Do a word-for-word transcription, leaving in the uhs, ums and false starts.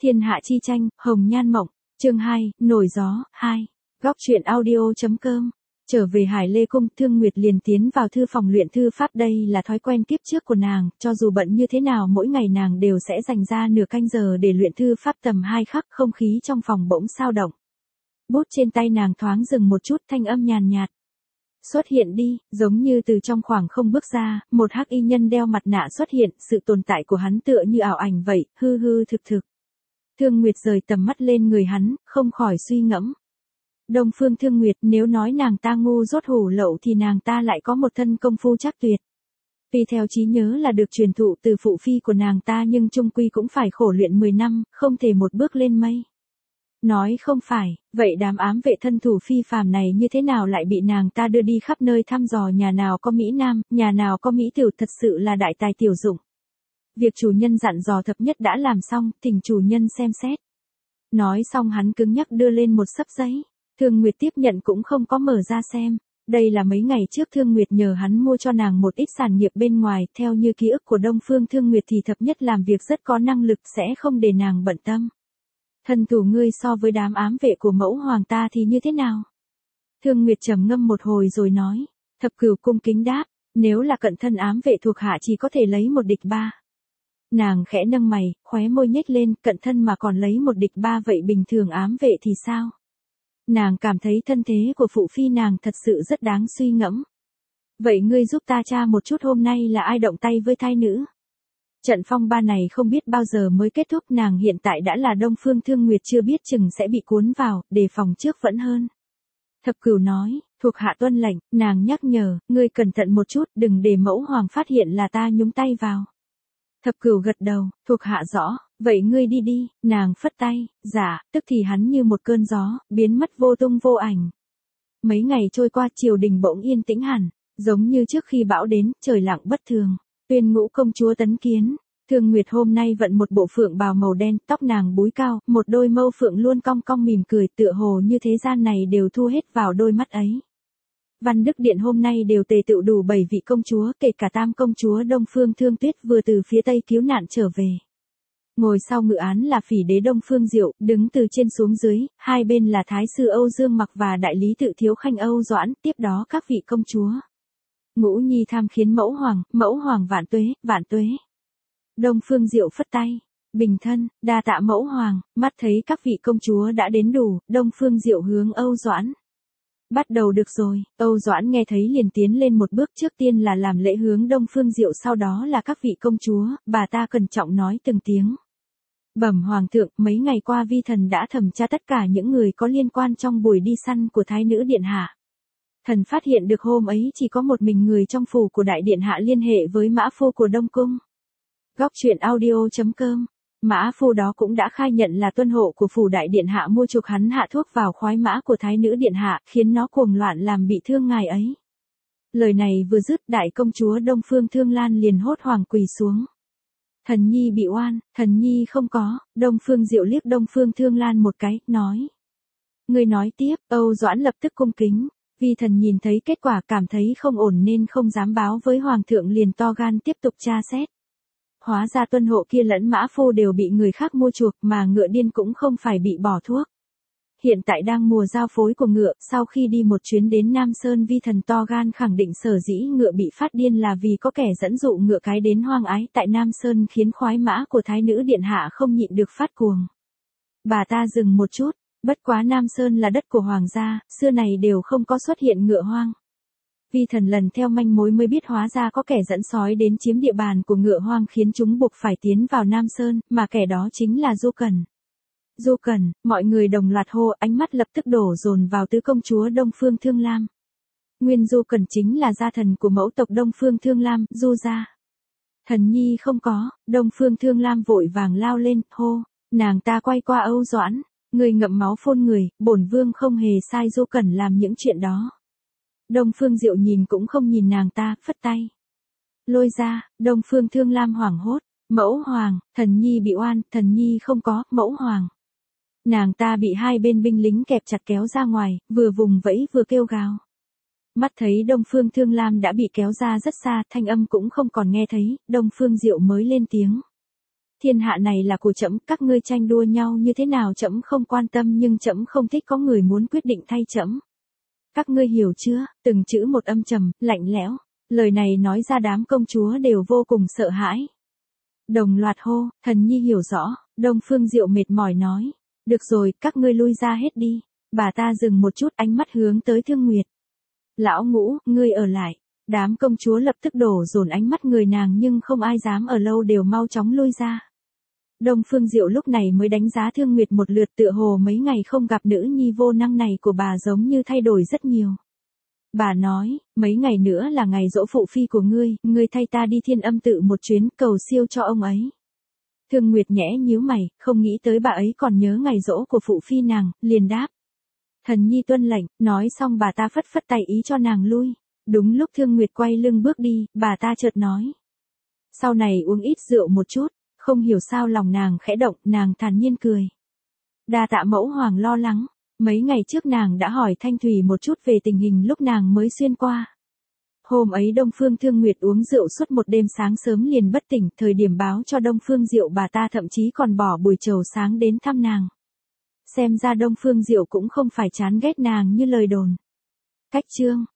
Thiên hạ chi tranh, hồng nhan mộng, chương hai, nổi gió, hai. Góc truyện audio.com. Trở về Hải Lê Cung, Thương Nguyệt liền tiến vào thư phòng luyện thư pháp, đây là thói quen kiếp trước của nàng, cho dù bận như thế nào mỗi ngày nàng đều sẽ dành ra nửa canh giờ để luyện thư pháp tầm hai khắc, không khí trong phòng bỗng sao động. Bút trên tay nàng thoáng dừng một chút, thanh âm nhàn nhạt. Xuất hiện đi, giống như từ trong khoảng không bước ra, một hắc y nhân đeo mặt nạ xuất hiện, sự tồn tại của hắn tựa như ảo ảnh vậy, hư hư thực thực. Thương Nguyệt rời tầm mắt lên người hắn, không khỏi suy ngẫm. Đông Phương Thương Nguyệt, nếu nói nàng ta ngu dốt hủ lậu thì nàng ta lại có một thân công phu chắc tuyệt. Vì theo trí nhớ là được truyền thụ từ phụ phi của nàng ta nhưng chung quy cũng phải khổ luyện mười năm, không thể một bước lên mây. Nói không phải, vậy đám ám vệ thân thủ phi phàm này như thế nào lại bị nàng ta đưa đi khắp nơi thăm dò nhà nào có Mỹ Nam, nhà nào có Mỹ Tiểu, thật sự là đại tài tiểu dụng. Việc chủ nhân dặn dò thập nhất đã làm xong, thỉnh chủ nhân xem xét. Nói xong hắn cứng nhắc đưa lên một xấp giấy. Thương Nguyệt tiếp nhận cũng không có mở ra xem. Đây là mấy ngày trước Thương Nguyệt nhờ hắn mua cho nàng một ít sản nghiệp bên ngoài, theo như ký ức của Đông Phương Thương Nguyệt thì thập nhất làm việc rất có năng lực, sẽ không để nàng bận tâm. Thân thủ ngươi so với đám ám vệ của mẫu hoàng ta thì như thế nào? Thương Nguyệt trầm ngâm một hồi rồi nói. Thập Cửu cung kính đáp, nếu là cận thân ám vệ thuộc hạ chỉ có thể lấy một địch ba. Nàng khẽ nâng mày, khóe môi nhếch lên, cận thân mà còn lấy một địch ba vậy bình thường ám vệ thì sao? Nàng cảm thấy thân thế của phụ phi nàng thật sự rất đáng suy ngẫm. Vậy ngươi giúp ta tra một chút hôm nay là ai động tay với thai nữ? Trận phong ba này không biết bao giờ mới kết thúc, nàng hiện tại đã là Đông Phương Thương Nguyệt chưa biết chừng sẽ bị cuốn vào, đề phòng trước vẫn hơn. Thập Cửu nói, thuộc hạ tuân lệnh, nàng nhắc nhở, ngươi cẩn thận một chút, đừng để mẫu hoàng phát hiện là ta nhúng tay vào. Thập Cửu gật đầu, thuộc hạ rõ, vậy ngươi đi đi, nàng phất tay, dạ, tức thì hắn như một cơn gió, biến mất vô tung vô ảnh. Mấy ngày trôi qua, triều đình bỗng yên tĩnh hẳn, giống như trước khi bão đến, trời lặng bất thường. Tuyên Ngũ công chúa tấn kiến, Thương Nguyệt hôm nay vận một bộ phượng bào màu đen, tóc nàng búi cao, một đôi mâu phượng luôn cong cong mỉm cười, tựa hồ như thế gian này đều thu hết vào đôi mắt ấy. Văn Đức Điện hôm nay đều tề tựu đủ bảy vị công chúa, kể cả tam công chúa Đông Phương Thương Tuyết vừa từ phía Tây cứu nạn trở về. Ngồi sau ngự án là phỉ đế Đông Phương Diệu, đứng từ trên xuống dưới, hai bên là Thái sư Âu Dương Mặc và đại lý tự thiếu khanh Âu Doãn, tiếp đó các vị công chúa. Ngũ nhi tham khiến mẫu hoàng, mẫu hoàng vạn tuế, vạn tuế. Đông Phương Diệu phất tay, bình thân, đa tạ mẫu hoàng, mắt thấy các vị công chúa đã đến đủ, Đông Phương Diệu hướng Âu Doãn. Bắt đầu được rồi, Âu Doãn nghe thấy liền tiến lên một bước, trước tiên là làm lễ hướng Đông Phương Diệu, sau đó là các vị công chúa, bà ta cẩn trọng nói từng tiếng. Bẩm hoàng thượng, mấy ngày qua vi thần đã thẩm tra tất cả những người có liên quan trong buổi đi săn của thái nữ điện hạ. Thần phát hiện được hôm ấy chỉ có một mình người trong phủ của đại điện hạ liên hệ với mã phu của Đông Cung. Góc truyện audio.com. Mã phu đó cũng đã khai nhận là tuân hộ của phủ đại điện hạ mua chuộc hắn hạ thuốc vào khoái mã của thái nữ điện hạ, khiến nó cuồng loạn làm bị thương ngài ấy. Lời này vừa dứt, đại công chúa Đông Phương Thương Lan liền hốt hoảng quỳ xuống. Thần nhi bị oan, thần nhi không có. Đông Phương Diệu liếc Đông Phương Thương Lan một cái, nói. Người nói tiếp. Âu Doãn lập tức cung kính. Vi thần nhìn thấy kết quả cảm thấy không ổn nên không dám báo với hoàng thượng, liền to gan tiếp tục tra xét. Hóa ra tuân hộ kia lẫn mã phu đều bị người khác mua chuộc, mà ngựa điên cũng không phải bị bỏ thuốc. Hiện tại đang mùa giao phối của ngựa, sau khi đi một chuyến đến Nam Sơn, vi thần to gan khẳng định sở dĩ ngựa bị phát điên là vì có kẻ dẫn dụ ngựa cái đến hoang ái tại Nam Sơn, khiến khoái mã của thái nữ điện hạ không nhịn được phát cuồng. Bà ta dừng một chút, bất quá Nam Sơn là đất của hoàng gia, xưa này đều không có xuất hiện ngựa hoang. Vi thần lần theo manh mối mới biết hóa ra có kẻ dẫn sói đến chiếm địa bàn của ngựa hoang, khiến chúng buộc phải tiến vào Nam Sơn, mà kẻ đó chính là Du Cần. Du Cần, mọi người đồng loạt hô, ánh mắt lập tức đổ dồn vào tứ công chúa Đông Phương Thương Lam. Nguyên Du Cần chính là gia thần của mẫu tộc Đông Phương Thương Lam, Du gia. Thần nhi không có. Đông Phương Thương Lam vội vàng lao lên, hô, nàng ta quay qua Âu Doãn, người ngậm máu phun người, bổn vương không hề sai Du Cần làm những chuyện đó. Đông Phương Diệu nhìn cũng không nhìn nàng ta, phất tay. Lôi ra. Đông Phương Thương Lam hoảng hốt, mẫu hoàng, thần nhi bị oan, thần nhi không có, mẫu hoàng. Nàng ta bị hai bên binh lính kẹp chặt kéo ra ngoài, vừa vùng vẫy vừa kêu gào. Mắt thấy Đông Phương Thương Lam đã bị kéo ra rất xa, thanh âm cũng không còn nghe thấy, Đông Phương Diệu mới lên tiếng. thiên hạ này là của trẫm, các ngươi tranh đua nhau như thế nào trẫm không quan tâm, nhưng trẫm không thích có người muốn quyết định thay trẫm. Các ngươi hiểu chưa? Từng chữ một âm trầm, lạnh lẽo. Lời này nói ra đám công chúa đều vô cùng sợ hãi. Đồng loạt hô, thần nhi hiểu rõ. Đông Phương Diệu mệt mỏi nói. Được rồi, các ngươi lui ra hết đi. Bà ta dừng một chút, ánh mắt hướng tới Thương Nguyệt. Lão Ngũ, ngươi ở lại. Đám công chúa lập tức đổ dồn ánh mắt người nàng, nhưng không ai dám ở lâu, đều mau chóng lui ra. Đông Phương Diệu lúc này mới đánh giá Thương Nguyệt một lượt, tựa hồ mấy ngày không gặp nữ nhi vô năng này của bà giống như thay đổi rất nhiều. Bà nói, mấy ngày nữa là ngày giỗ phụ phi của ngươi, ngươi thay ta đi Thiên Âm tự một chuyến, cầu siêu cho ông ấy. Thương Nguyệt nhẽ nhíu mày, không nghĩ tới bà ấy còn nhớ ngày giỗ của phụ phi nàng, liền đáp. Thần nhi tuân lệnh. Nói xong bà ta phất phất tay ý cho nàng lui. Đúng lúc Thương Nguyệt quay lưng bước đi, bà ta chợt nói. Sau này uống ít rượu một chút. Không hiểu sao lòng nàng khẽ động, nàng thản nhiên cười. Đa tạ mẫu hoàng lo lắng. Mấy ngày trước nàng đã hỏi Thanh Thủy một chút về tình hình lúc nàng mới xuyên qua. Hôm ấy Đông Phương Thương Nguyệt uống rượu suốt một đêm, sáng sớm liền bất tỉnh, thời điểm báo cho Đông Phương Diệu bà ta thậm chí còn bỏ buổi trầu sáng đến thăm nàng. Xem ra Đông Phương Diệu cũng không phải chán ghét nàng như lời đồn. Cách chương